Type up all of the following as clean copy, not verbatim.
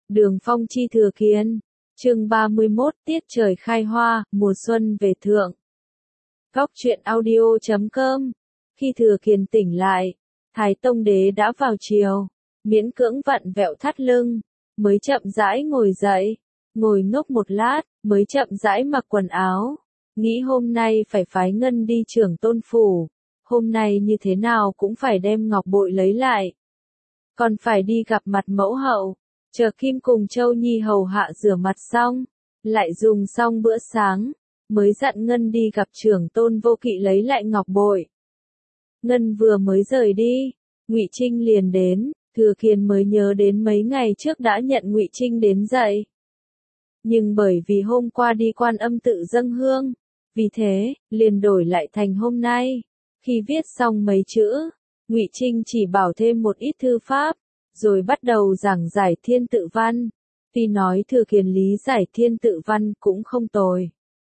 Đường Phong chi Thừa Kiên, chương 31, tiết trời khai hoa, mùa xuân về thượng. Góc truyện audio.com. Khi Thừa Kiên tỉnh lại, Thái Tông Đế đã vào triều, miễn cưỡng vặn vẹo thắt lưng, mới chậm rãi ngồi dậy, ngồi ngốc một lát, mới chậm rãi mặc quần áo, nghĩ hôm nay phải phái Ngân đi Trưởng Tôn phủ, hôm nay như thế nào cũng phải đem ngọc bội lấy lại. Còn phải đi gặp mặt mẫu hậu, chờ Kim cùng Châu Nhi hầu hạ rửa mặt xong, lại dùng xong bữa sáng, mới dặn Ngân đi gặp Trưởng Tôn Vô Kỵ lấy lại ngọc bội. Ngân vừa mới rời đi, Ngụy Trinh liền đến, Thừa Kiên mới nhớ đến mấy ngày trước đã nhận Ngụy Trinh đến dậy. Nhưng bởi vì hôm qua đi Quan Âm tự dâng hương, vì thế, liền đổi lại thành hôm nay. Khi viết xong mấy chữ, Ngụy Trinh chỉ bảo thêm một ít thư pháp, rồi bắt đầu giảng giải thiên tự văn. Tuy nói Thừa Kiên lý giải thiên tự văn cũng không tồi.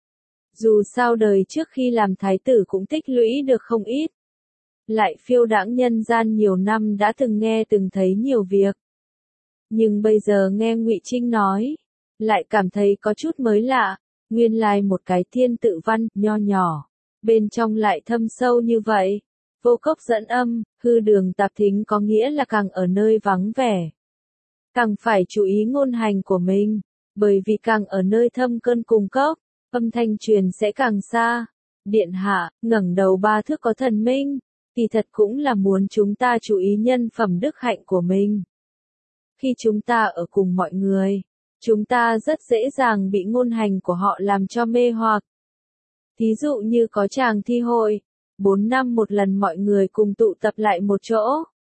Dù sao đời trước khi làm thái tử cũng tích lũy được không ít. Lại phiêu đãng nhân gian nhiều năm đã từng nghe từng thấy nhiều việc. Nhưng bây giờ nghe Ngụy Trinh nói, lại cảm thấy có chút mới lạ, nguyên lai một cái thiên tự văn nho nhỏ, bên trong lại thâm sâu như vậy. Vô cốc dẫn âm, hư đường tạp thính có nghĩa là càng ở nơi vắng vẻ, càng phải chú ý ngôn hành của mình, bởi vì càng ở nơi thâm cơn cùng cốc, âm thanh truyền sẽ càng xa. Điện hạ, ngẩng đầu ba thước có thần minh, kỳ thật cũng là muốn chúng ta chú ý nhân phẩm đức hạnh của mình. Khi chúng ta ở cùng mọi người, chúng ta rất dễ dàng bị ngôn hành của họ làm cho mê hoặc. Thí dụ như có chàng thi hội, 4 năm một lần mọi người cùng tụ tập lại một chỗ,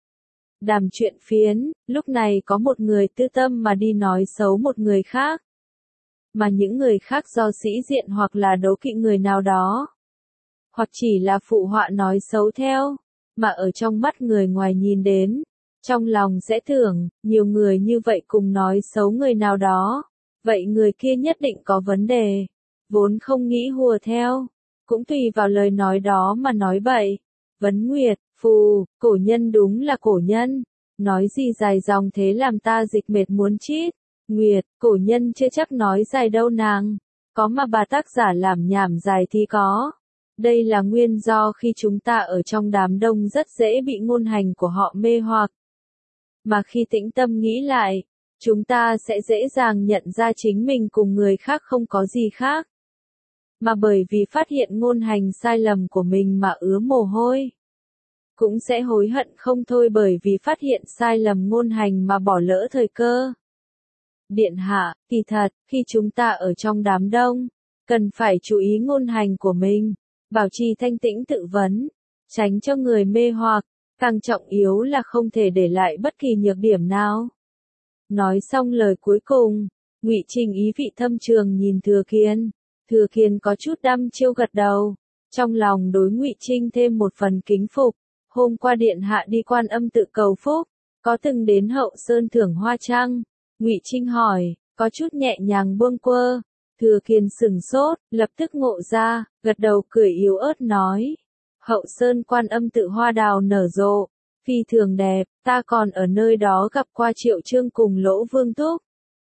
đàm chuyện phiến, lúc này có một người tư tâm mà đi nói xấu một người khác. Mà những người khác do sĩ diện hoặc là đố kỵ người nào đó, hoặc chỉ là phụ họa nói xấu theo, mà ở trong mắt người ngoài nhìn đến, trong lòng sẽ tưởng, nhiều người như vậy cùng nói xấu người nào đó, vậy người kia nhất định có vấn đề, vốn không nghĩ hùa theo, cũng tùy vào lời nói đó mà nói bậy. Vấn Nguyệt, phù, cổ nhân đúng là cổ nhân, nói gì dài dòng thế làm ta dịch mệt muốn chít. Nguyệt, cổ nhân chưa chắc nói dài đâu nàng, có mà bà tác giả làm nhảm dài thì có. Đây là nguyên do khi chúng ta ở trong đám đông rất dễ bị ngôn hành của họ mê hoặc. Mà khi tĩnh tâm nghĩ lại, chúng ta sẽ dễ dàng nhận ra chính mình cùng người khác không có gì khác. Mà bởi vì phát hiện ngôn hành sai lầm của mình mà ứa mồ hôi. Cũng sẽ hối hận không thôi bởi vì phát hiện sai lầm ngôn hành mà bỏ lỡ thời cơ. Điện hạ, kỳ thật, khi chúng ta ở trong đám đông, cần phải chú ý ngôn hành của mình, bảo trì thanh tĩnh tự vấn, tránh cho người mê hoặc, càng trọng yếu là không thể để lại bất kỳ nhược điểm nào. Nói xong lời cuối cùng, Ngụy Trinh ý vị thâm trường nhìn Thừa Kiên. Thừa Kiên có chút đăm chiêu gật đầu, trong lòng đối Ngụy Trinh thêm một phần kính phục. Hôm qua điện hạ đi Quan Âm tự cầu phúc, có từng đến Hậu Sơn thưởng hoa chăng? Ngụy Trinh hỏi, có chút nhẹ nhàng buông quơ. Thừa Kiên sửng sốt, lập tức ngộ ra, gật đầu cười yếu ớt nói. Hậu Sơn Quan Âm tự hoa đào nở rộ, phi thường đẹp, ta còn ở nơi đó gặp qua Triệu Trương cùng Lỗ Vương Thúc.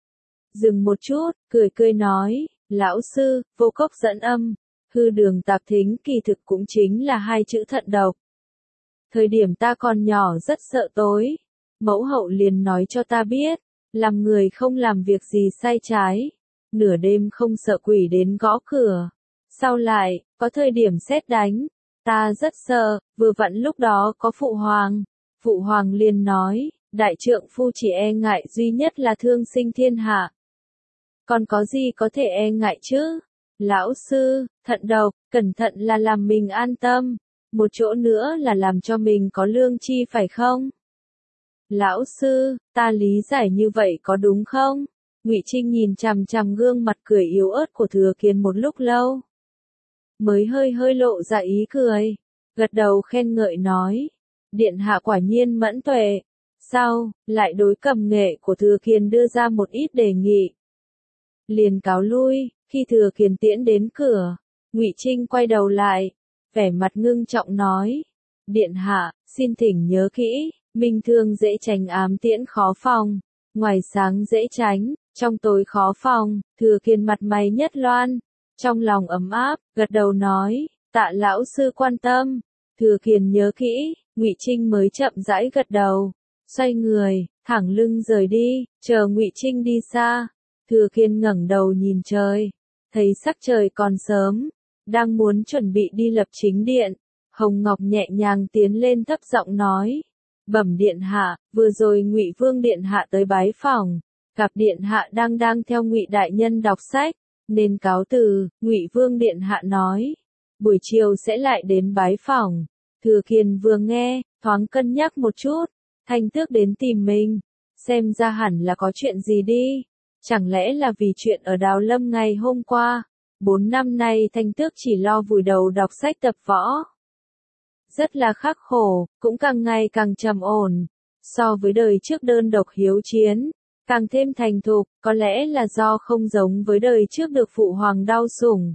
Dừng một chút, cười nói, lão sư, vô cốc dẫn âm, hư đường tạp thính kỳ thực cũng chính là hai chữ thận độc. Thời điểm ta còn nhỏ rất sợ tối, mẫu hậu liền nói cho ta biết, làm người không làm việc gì sai trái, nửa đêm không sợ quỷ đến gõ cửa. Sau lại, có thời điểm sét đánh, ta rất sợ, vừa vặn lúc đó có phụ hoàng liền nói, đại trượng phu chỉ e ngại duy nhất là thương sinh thiên hạ. Còn có gì có thể e ngại chứ? Lão sư, thận độc, cẩn thận là làm mình an tâm, một chỗ nữa là làm cho mình có lương chi phải không? Lão sư, ta lý giải như vậy có đúng không? Ngụy Trinh nhìn chằm chằm gương mặt cười yếu ớt của Thừa Kiên một lúc lâu, mới hơi lộ ra ý cười, gật đầu khen ngợi nói, điện hạ quả nhiên mẫn tuệ. Sau, lại đối cầm nghệ của Thừa Kiên đưa ra một ít đề nghị. Liền cáo lui, khi Thừa Kiên tiễn đến cửa, Ngụy Trinh quay đầu lại, vẻ mặt ngưng trọng nói, điện hạ, xin thỉnh nhớ kỹ, minh thương dễ tránh ám tiễn khó phòng, Ngoài sáng dễ tránh, trong tối khó phòng, Thừa Kiên mặt mày nhất loan, trong lòng ấm áp, gật đầu nói, tạ lão sư quan tâm. Thừa Kiên nhớ kỹ, Ngụy Trinh mới chậm rãi gật đầu, xoay người, thẳng lưng rời đi, chờ Ngụy Trinh đi xa. Thừa Kiên ngẩng đầu nhìn trời, thấy sắc trời còn sớm, đang muốn chuẩn bị đi lập chính điện. Hồng Ngọc nhẹ nhàng tiến lên thấp giọng nói, bẩm điện hạ, vừa rồi Ngụy Vương điện hạ tới bái phỏng, gặp điện hạ đang theo Ngụy đại nhân đọc sách, nên cáo từ. Ngụy Vương điện hạ nói, buổi chiều sẽ lại đến bái phỏng. Thừa Kiên vừa nghe, thoáng cân nhắc một chút, Thanh Tước đến tìm mình, xem ra hẳn là có chuyện gì đi, chẳng lẽ là vì chuyện ở Đào Lâm ngày hôm qua. 4 năm nay Thanh Tước chỉ lo vùi đầu đọc sách tập võ, rất là khắc khổ, cũng càng ngày càng trầm ổn, so với đời trước đơn độc hiếu chiến, càng thêm thành thục, có lẽ là do không giống với đời trước được phụ hoàng đau sủng.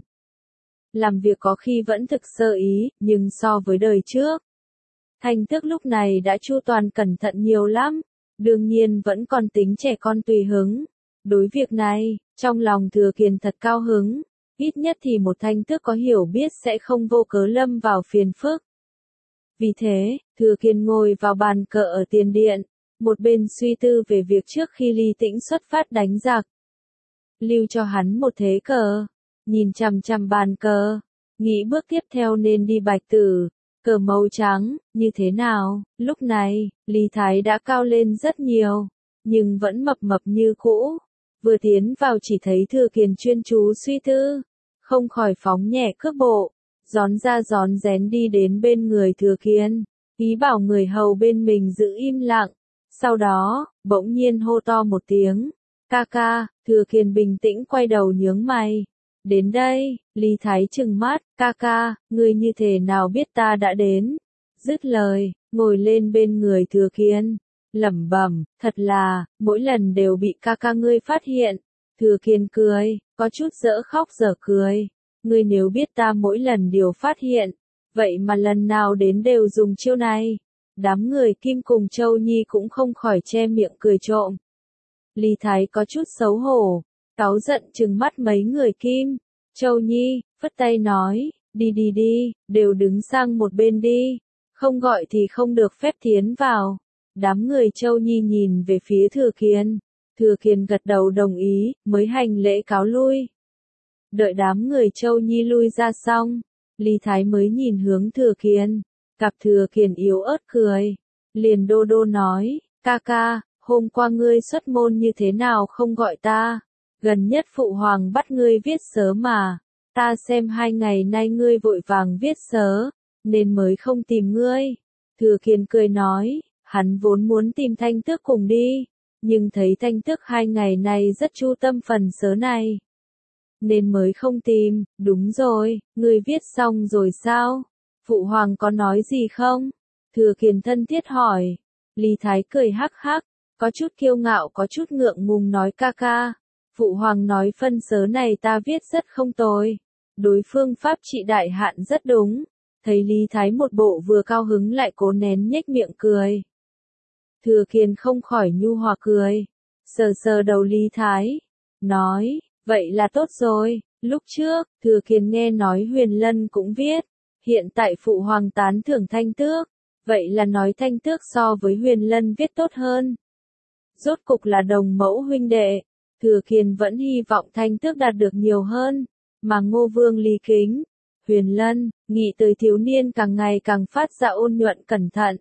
Làm việc có khi vẫn thực sơ ý, nhưng so với đời trước, Thanh Tước lúc này đã chu toàn cẩn thận nhiều lắm, đương nhiên vẫn còn tính trẻ con tùy hứng. Đối việc này, trong lòng Thừa Kiên thật cao hứng, ít nhất thì một Thanh Tước có hiểu biết sẽ không vô cớ lâm vào phiền phức. Vì thế, Thừa Kiên ngồi vào bàn cờ ở tiền điện, một bên suy tư về việc trước khi Ly Tĩnh xuất phát đánh giặc, lưu cho hắn một thế cờ, nhìn chằm chằm bàn cờ, nghĩ bước tiếp theo nên đi bạch tử, cờ màu trắng, như thế nào. Lúc này, Lý Thái đã cao lên rất nhiều, nhưng vẫn mập mập như cũ. Vừa tiến vào chỉ thấy Thừa Kiên chuyên chú suy tư, không khỏi phóng nhẹ cước bộ, rón ra rón rén đi đến bên người Thừa Kiên, ý bảo người hầu bên mình giữ im lặng. Sau đó, bỗng nhiên hô to một tiếng, ca ca. Thừa Kiên bình tĩnh quay đầu nhướng mày. Đến đây. Lý Thái trừng mắt, ca ca, ngươi như thế nào biết ta đã đến? Dứt lời, ngồi lên bên người Thừa Kiên, lẩm bẩm, thật là, mỗi lần đều bị ca ca ngươi phát hiện. Thừa Kiên cười, có chút dở khóc dở cười. Ngươi nếu biết ta mỗi lần đều phát hiện, vậy mà lần nào đến đều dùng chiêu này. Đám người Kim cùng Châu Nhi cũng không khỏi che miệng cười trộm. Lý Thái có chút xấu hổ, cáu giận trừng mắt mấy người Kim, Châu Nhi, phất tay nói, đi đi đi, đều đứng sang một bên đi, không gọi thì không được phép tiến vào. Đám người Châu Nhi nhìn về phía Thừa Kiên, Thừa Kiên gật đầu đồng ý, mới hành lễ cáo lui. Đợi đám người Châu Nhi lui ra xong, Lý Thái mới nhìn hướng Thừa Kiên, gặp Thừa Kiên yếu ớt cười, liền đô đô nói, ca ca, hôm qua ngươi xuất môn như thế nào không gọi ta, gần nhất phụ hoàng bắt ngươi viết sớ mà, ta xem 2 ngày nay ngươi vội vàng viết sớ, nên mới không tìm ngươi. Thừa Kiên cười nói, hắn vốn muốn tìm Thanh Tước cùng đi, nhưng thấy Thanh Tước 2 ngày nay rất chu tâm phần sớ này, nên mới không tìm. Đúng rồi, ngươi viết xong rồi sao? Phụ hoàng có nói gì không? Thừa Kiên thân thiết hỏi. Lý Thái cười hắc hắc, có chút kiêu ngạo có chút ngượng ngùng nói ca ca. Phụ hoàng nói phân sớ này ta viết rất không tồi. Đối phương pháp trị đại hạn rất đúng. Thấy Lý Thái một bộ vừa cao hứng lại cố nén nhếch miệng cười. Thừa Kiên không khỏi nhu hòa cười. Sờ sờ đầu Lý Thái. Nói, vậy là tốt rồi. Lúc trước, Thừa Kiên nghe nói Huyền Lân cũng viết. Hiện tại phụ hoàng tán thưởng Thanh Tước. Vậy là nói Thanh Tước so với Huyền Lân viết tốt hơn. Rốt cục là đồng mẫu huynh đệ. Thừa Kiên vẫn hy vọng Thanh Tước đạt được nhiều hơn. Mà Ngô Vương Lý Kính, Huyền Lân, nghĩ tới thiếu niên càng ngày càng phát ra ôn nhuận cẩn thận.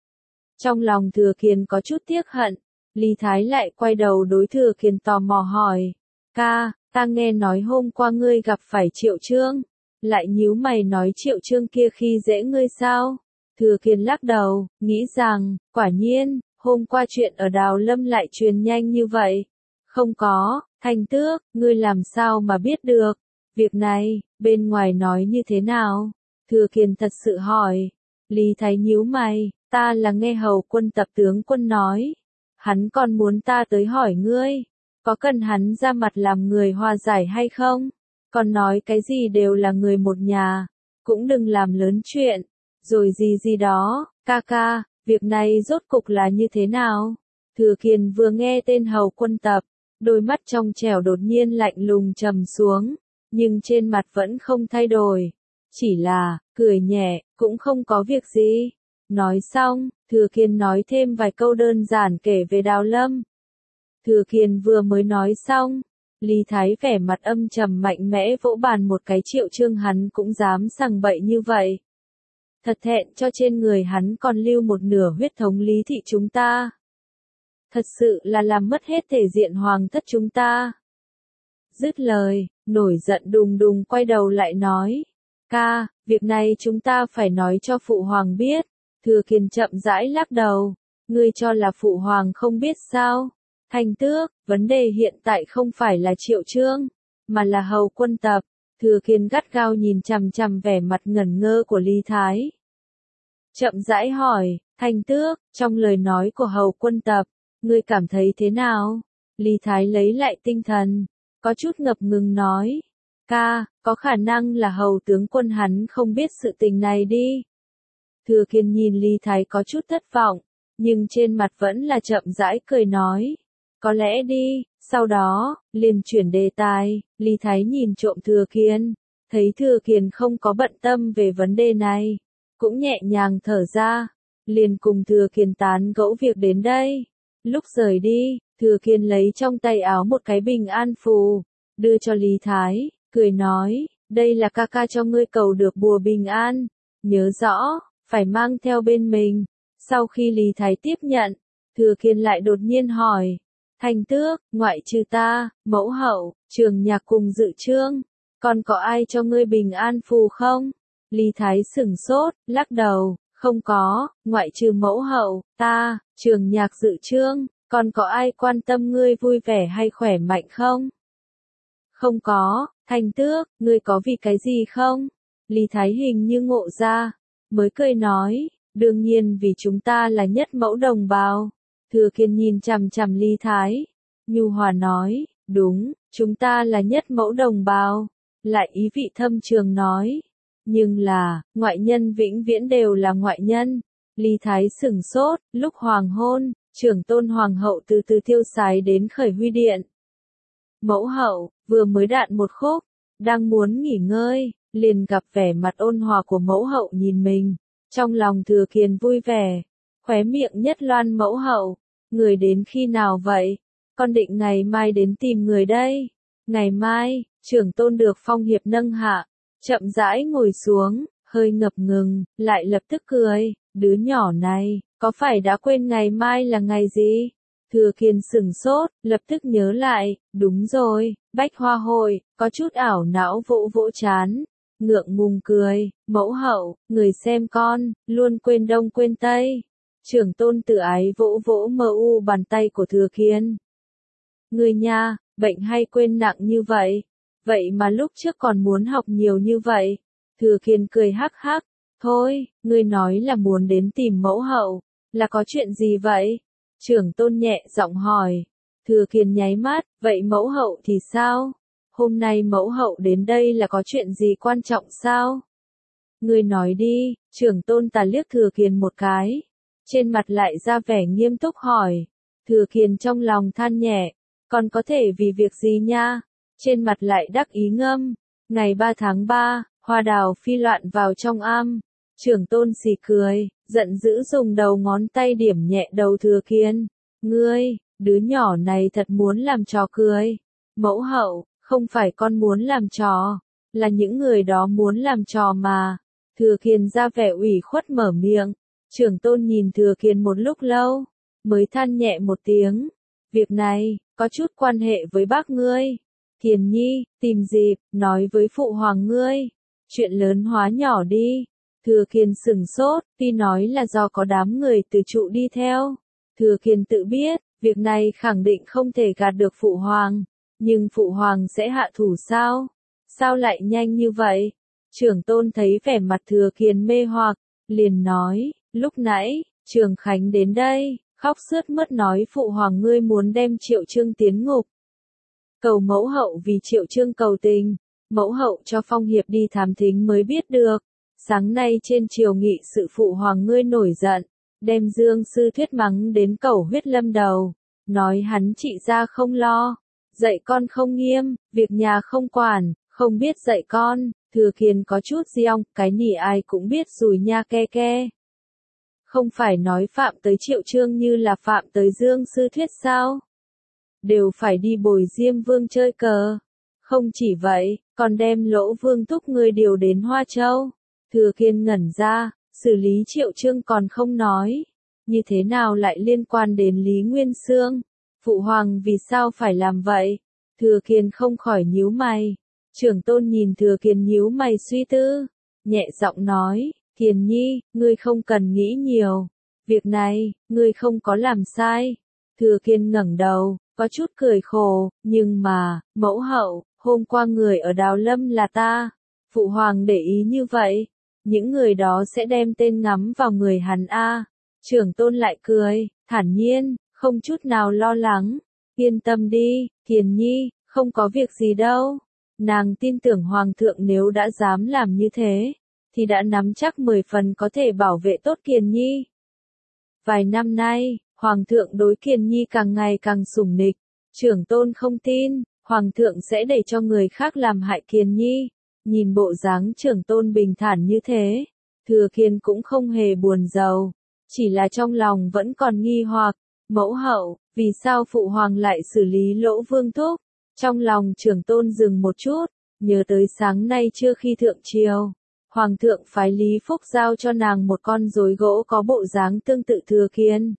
Trong lòng Thừa Kiên có chút tiếc hận. Lý Thái lại quay đầu đối Thừa Kiên tò mò hỏi. Ca, ta nghe nói hôm qua ngươi gặp phải Triệu Trương. Lại nhíu mày nói Triệu Trương kia khi dễ ngươi sao? Thừa Kiên lắc đầu, nghĩ rằng, quả nhiên, hôm qua chuyện ở Đào Lâm lại truyền nhanh như vậy. Không có, Thanh Tước, ngươi làm sao mà biết được? Việc này, bên ngoài nói như thế nào? Thừa Kiên thật sự hỏi. Lý Thái nhíu mày, ta là nghe hầu quân tập tướng quân nói. Hắn còn muốn ta tới hỏi ngươi, có cần hắn ra mặt làm người hòa giải hay không? Còn nói cái gì đều là người một nhà, cũng đừng làm lớn chuyện, rồi gì gì đó. Ca ca, việc này rốt cục là như thế nào? Thừa Kiền vừa nghe tên Hầu Quân Tập, đôi mắt trong trẻo đột nhiên lạnh lùng trầm xuống, nhưng trên mặt vẫn không thay đổi. Chỉ là, cười nhẹ, cũng không có việc gì. Nói xong, Thừa Kiền nói thêm vài câu đơn giản kể về Đào Lâm. Thừa Kiền vừa mới nói xong, Lý Thái vẻ mặt âm trầm mạnh mẽ vỗ bàn một cái. Triệu Chương hắn cũng dám sằng bậy như vậy. Thật thẹn cho trên người hắn còn lưu một nửa huyết thống Lý thị chúng ta. Thật sự là làm mất hết thể diện hoàng thất chúng ta. Dứt lời, nổi giận đùng đùng quay đầu lại nói. Ca, việc này chúng ta phải nói cho Phụ Hoàng biết. Thừa Kiền chậm rãi lắc đầu. Ngươi cho là Phụ Hoàng không biết sao? Thanh Tước, vấn đề hiện tại không phải là Triệu Chương, mà là Hầu Quân Tập. Thừa Kiền gắt gao nhìn chằm chằm vẻ mặt ngẩn ngơ của Lý Thái. Chậm rãi hỏi, Thanh Tước, trong lời nói của Hầu Quân Tập, ngươi cảm thấy thế nào? Lý Thái lấy lại tinh thần, có chút ngập ngừng nói. Ca, có khả năng là Hầu tướng quân hắn không biết sự tình này đi. Thừa Kiền nhìn Lý Thái có chút thất vọng, nhưng trên mặt vẫn là chậm rãi cười nói. Có lẽ đi, sau đó, liền chuyển đề tài. Lý Thái nhìn trộm Thừa Kiền, thấy Thừa Kiền không có bận tâm về vấn đề này, cũng nhẹ nhàng thở ra, liền cùng Thừa Kiền tán gẫu việc đến đây. Lúc rời đi, Thừa Kiền lấy trong tay áo một cái bình an phù, đưa cho Lý Thái, cười nói, đây là ca ca cho ngươi cầu được bùa bình an, nhớ rõ, phải mang theo bên mình. Sau khi Lý Thái tiếp nhận, Thừa Kiền lại đột nhiên hỏi, Thanh Tước, ngoại trừ ta, mẫu hậu, Trường Nhạc cùng Dự Trương, còn có ai cho ngươi bình an phù không? Lý Thái sửng sốt, lắc đầu, không có, ngoại trừ mẫu hậu, ta, Trường Nhạc Dự Trương, còn có ai quan tâm ngươi vui vẻ hay khỏe mạnh không? Không có, Thanh Tước, ngươi có vì cái gì không? Lý Thái hình như ngộ ra, mới cười nói, đương nhiên vì chúng ta là nhất mẫu đồng bào. Thừa Kiền nhìn chằm chằm Lý Thái, nhu hòa nói, đúng, chúng ta là nhất mẫu đồng bào. Lại ý vị thâm trường nói, nhưng là, ngoại nhân vĩnh viễn đều là ngoại nhân. Lý Thái sửng sốt, lúc hoàng hôn, trưởng tôn hoàng hậu từ từ thiêu sái đến Khởi Huy Điện. Mẫu hậu, vừa mới đạn một khúc, đang muốn nghỉ ngơi, liền gặp vẻ mặt ôn hòa của mẫu hậu nhìn mình. Trong lòng Thừa Kiền vui vẻ, khóe miệng nhất loan. Mẫu hậu, người đến khi nào vậy? Con định ngày mai đến tìm người đây. Ngày mai, trưởng tôn được phong hiệp nâng hạ, chậm rãi ngồi xuống, hơi ngập ngừng, lại lập tức cười, đứa nhỏ này, có phải đã quên ngày mai là ngày gì? Thừa Kiền sửng sốt, lập tức nhớ lại, đúng rồi, Bách Hoa Hội, có chút ảo não vỗ vỗ chán, ngượng ngùng cười, mẫu hậu, người xem con, luôn quên đông quên tây. Trưởng tôn tự ái vỗ vỗ mờ u bàn tay của Thừa Kiền. Người nha, bệnh hay quên nặng như vậy? Vậy mà lúc trước còn muốn học nhiều như vậy. Thừa Kiền cười hắc hắc, thôi, ngươi nói là muốn đến tìm mẫu hậu, là có chuyện gì vậy? Trưởng tôn nhẹ giọng hỏi. Thừa Kiền nháy mắt, vậy mẫu hậu thì sao? Hôm nay mẫu hậu đến đây là có chuyện gì quan trọng sao? Ngươi nói đi. Trưởng tôn tà liếc Thừa Kiền một cái, trên mặt lại ra vẻ nghiêm túc hỏi. Thừa Kiền trong lòng than nhẹ, còn có thể vì việc gì nha? Trên mặt lại đắc ý ngâm. Ngày 3 tháng 3, hoa đào phi loạn vào trong am. Trưởng tôn xì cười, giận dữ dùng đầu ngón tay điểm nhẹ đầu Thừa Kiền. Ngươi, đứa nhỏ này thật muốn làm trò cười. Mẫu hậu, không phải con muốn làm trò, là những người đó muốn làm trò mà. Thừa Kiền ra vẻ ủy khuất mở miệng. Trưởng tôn nhìn Thừa Kiền một lúc lâu, mới than nhẹ một tiếng. Việc này, có chút quan hệ với bác ngươi. Kiền nhi, tìm dịp, nói với phụ hoàng ngươi. Chuyện lớn hóa nhỏ đi. Thừa Kiền sửng sốt, tuy nói là do có đám người từ trụ đi theo. Thừa Kiền tự biết, việc này khẳng định không thể gạt được phụ hoàng. Nhưng phụ hoàng sẽ hạ thủ sao? Sao lại nhanh như vậy? Trưởng tôn thấy vẻ mặt Thừa Kiền mê hoặc, liền nói, lúc nãy, Trường Khánh đến đây, khóc sướt mướt nói phụ hoàng ngươi muốn đem Triệu Chương tiến ngục. Cầu mẫu hậu vì Triệu Chương cầu tình, mẫu hậu cho Phong Hiệp đi thám thính mới biết được. Sáng nay trên triều nghị sự phụ hoàng ngươi nổi giận, đem Dương Sư Thuyết mắng đến cầu huyết lâm đầu, nói hắn trị gia không lo, dạy con không nghiêm, việc nhà không quản, không biết dạy con. Thừa Kiên có chút giọng, cái nỉ ai cũng biết rồi nha ke ke. Không phải nói phạm tới Triệu Trương như là phạm tới Dương Sư Thuyết sao? Đều phải đi bồi Diêm Vương chơi cờ. Không chỉ vậy, còn đem Lỗ Vương thúc người điều đến Hoa Châu. Thừa Kiên ngẩn ra, xử lý Triệu Trương còn không nói. Như thế nào lại liên quan đến Lý Nguyên Xương? Phụ hoàng vì sao phải làm vậy? Thừa Kiên không khỏi nhíu mày. Trưởng tôn nhìn Thừa Kiên nhíu mày suy tư, nhẹ giọng nói, Kiền Nhi, ngươi không cần nghĩ nhiều. Việc này, ngươi không có làm sai. Thừa Kiên ngẩng đầu, có chút cười khổ, nhưng mà, mẫu hậu, hôm qua người ở Đào Lâm là ta. Phụ hoàng để ý như vậy, những người đó sẽ đem tên ngắm vào người hắn a. Trưởng tôn lại cười, thản nhiên, không chút nào lo lắng. Yên tâm đi, Kiền Nhi, không có việc gì đâu. Nàng tin tưởng Hoàng thượng nếu đã dám làm như thế, thì đã nắm chắc 10 phần có thể bảo vệ tốt Kiền Nhi. Vài năm nay, Hoàng thượng đối Kiền Nhi càng ngày càng sủng nịch, trưởng tôn không tin, Hoàng thượng sẽ để cho người khác làm hại Kiền Nhi. Nhìn bộ dáng trưởng tôn bình thản như thế, Thừa Kiên cũng không hề buồn rầu, chỉ là trong lòng vẫn còn nghi hoặc, mẫu hậu, vì sao phụ hoàng lại xử lý Lỗ Vương thúc? Trong lòng trưởng tôn dừng một chút, nhớ tới sáng nay chưa khi thượng triều, Hoàng thượng phái Lý Phúc giao cho nàng một con rối gỗ có bộ dáng tương tự Thừa Kiên.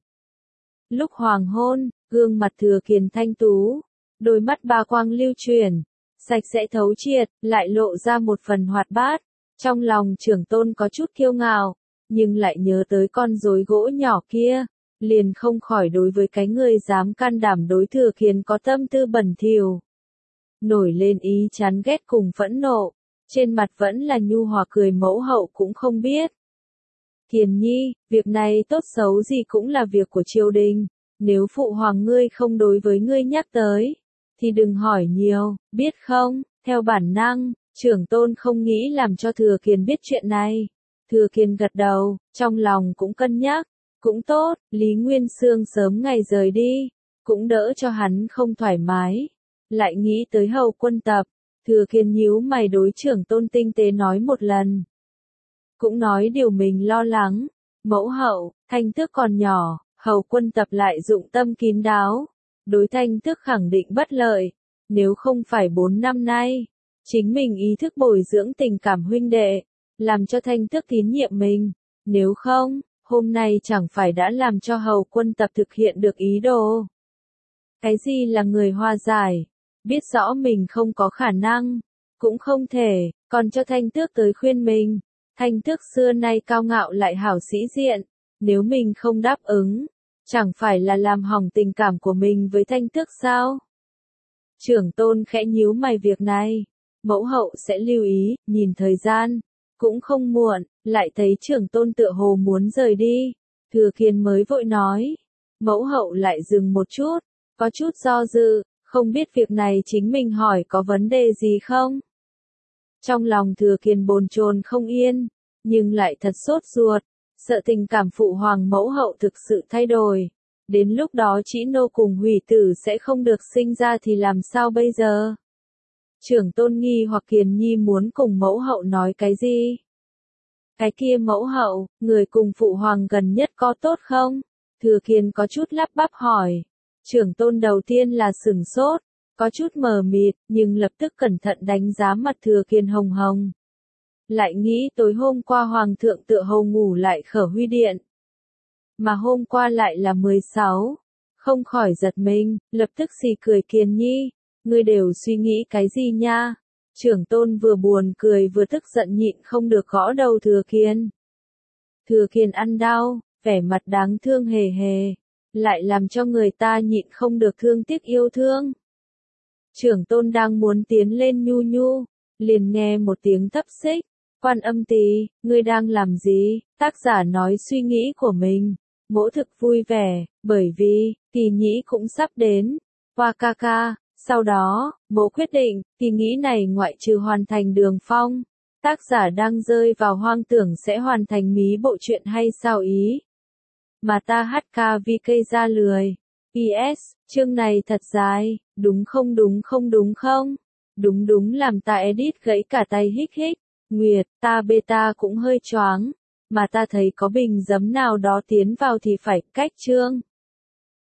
Lúc hoàng hôn, gương mặt Thừa Kiên thanh tú, đôi mắt ba quang lưu chuyển, sạch sẽ thấu triệt, lại lộ ra một phần hoạt bát. Trong lòng trưởng tôn có chút kiêu ngạo, nhưng lại nhớ tới con rối gỗ nhỏ kia, liền không khỏi đối với cái người dám can đảm đối Thừa Kiên có tâm tư bẩn thỉu nổi lên ý chán ghét cùng phẫn nộ, trên mặt vẫn là nhu hòa cười mẫu hậu cũng không biết. Kiền Nhi, việc này tốt xấu gì cũng là việc của triều đình, nếu phụ hoàng ngươi không đối với ngươi nhắc tới, thì đừng hỏi nhiều, biết không? Theo bản năng, trưởng tôn không nghĩ làm cho Thừa Kiên biết chuyện này. Thừa Kiên gật đầu, trong lòng cũng cân nhắc, cũng tốt, Lý Nguyên Xương sớm ngày rời đi, cũng đỡ cho hắn không thoải mái. Lại nghĩ tới hầu quân tập, Thừa Kiên nhíu mày đối trưởng tôn tinh tế nói một lần. Cũng nói điều mình lo lắng, mẫu hậu, Thanh Tước còn nhỏ, hầu quân tập lại dụng tâm kín đáo, đối Thanh Tước khẳng định bất lợi, nếu không phải 4 năm nay, chính mình ý thức bồi dưỡng tình cảm huynh đệ, làm cho Thanh Tước tín nhiệm mình, nếu không, hôm nay chẳng phải đã làm cho hầu quân tập thực hiện được ý đồ. Cái gì là người hòa giải? Biết rõ mình không có khả năng, cũng không thể, còn cho Thanh Tước tới khuyên mình. Thanh Tước xưa nay cao ngạo lại hảo sĩ diện, nếu mình không đáp ứng, chẳng phải là làm hỏng tình cảm của mình với Thanh Tước sao? Trưởng tôn khẽ nhíu mày việc này, mẫu hậu sẽ lưu ý, nhìn thời gian, cũng không muộn, lại thấy trưởng tôn tựa hồ muốn rời đi. Thừa Kiên mới vội nói, mẫu hậu lại dừng một chút, có chút do dự. Không biết việc này chính mình hỏi có vấn đề gì không? Trong lòng Thừa Kiên bồn chồn không yên, nhưng lại thật sốt ruột, sợ tình cảm phụ hoàng mẫu hậu thực sự thay đổi. Đến lúc đó Trĩ Nô cùng Hủy Tử sẽ không được sinh ra thì làm sao bây giờ? Trưởng tôn nghi hoặc Kiền Nhi muốn cùng mẫu hậu nói cái gì? Cái kia mẫu hậu, người cùng phụ hoàng gần nhất có tốt không? Thừa Kiên có chút lắp bắp hỏi. Trưởng tôn đầu tiên là sửng sốt, có chút mờ mịt, nhưng lập tức cẩn thận đánh giá mặt Thừa Kiên hồng hồng. Lại nghĩ tối hôm qua Hoàng thượng tựa hồ ngủ lại khở huy điện. Mà hôm qua lại là 16, không khỏi giật mình, lập tức xì cười Kiền Nhi, ngươi đều suy nghĩ cái gì nha? Trưởng tôn vừa buồn cười vừa tức giận nhịn không được gõ đầu Thừa Kiên. Thừa Kiên ăn đau, vẻ mặt đáng thương hề hề. Lại làm cho người ta nhịn không được thương tiếc yêu thương. Trưởng tôn đang muốn tiến lên nhu nhu, liền nghe một tiếng thấp xích, Quan Âm Tỳ, ngươi đang làm gì? Tác giả nói suy nghĩ của mình, mỗ thực vui vẻ, bởi vì, kỳ nhĩ cũng sắp đến, qua ca ca, sau đó, mỗ quyết định, kỳ nghĩ này ngoại trừ hoàn thành Đường Phong, tác giả đang rơi vào hoang tưởng sẽ hoàn thành mí bộ truyện hay sao ý. mà ta HKVK ra lười. PS, chương này thật dài, đúng không Đúng làm ta edit gãy cả tay hích hích. Nguyệt, ta beta cũng hơi choáng, mà ta thấy có bình giấm nào đó tiến vào thì phải cách chương.